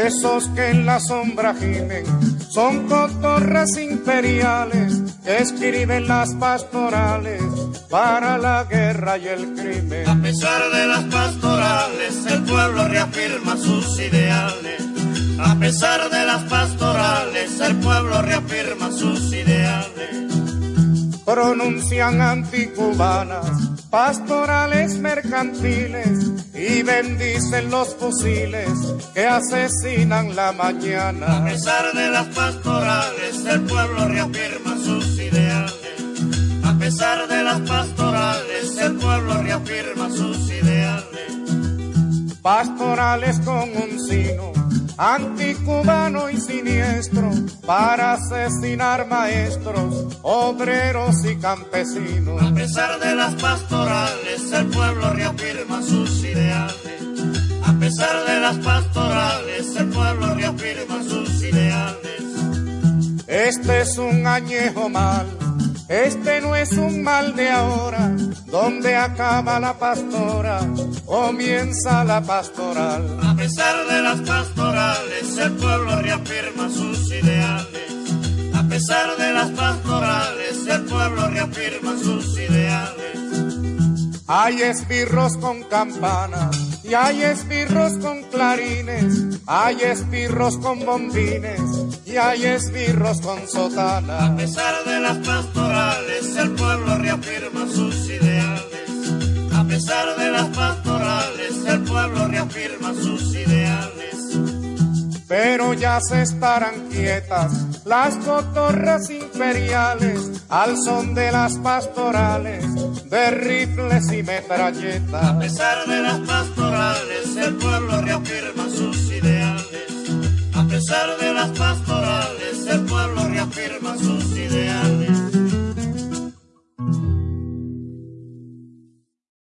Esos que en la sombra gimen son cotorras imperiales que escriben las pastorales para la guerra y el crimen. A pesar de las pastorales, el pueblo reafirma sus ideales. A pesar de las pastorales, el pueblo reafirma sus ideales. Pronuncian anticubanas, pastorales mercantiles y bendicen los fusiles que asesinan la mañana. A pesar de las pastorales, el pueblo reafirma sus ideales. A pesar de las pastorales, el pueblo reafirma sus ideales. Pastorales con un sino anticubano y siniestro para asesinar maestros, obreros y campesinos. A pesar de las pastorales, el pueblo reafirma sus ideales. A pesar de las pastorales, el pueblo reafirma sus ideales. Este es un añejo mal, este no es un mal de ahora, donde acaba la pastora, comienza la pastoral. A pesar de las pastorales, el pueblo reafirma sus ideales. A pesar de las pastorales, el pueblo reafirma sus ideales. Hay esbirros con campanas y hay esbirros con clarines, hay esbirros con bombines y hay esbirros con sotanas. A pesar de las pastorales, el pueblo reafirma sus ideales. A pesar de las pastorales, el pueblo reafirma sus ideales. Pero ya se estarán quietas las cotorras imperiales al son de las pastorales, de rifles y metralletas. A pesar de las pastorales, el pueblo reafirma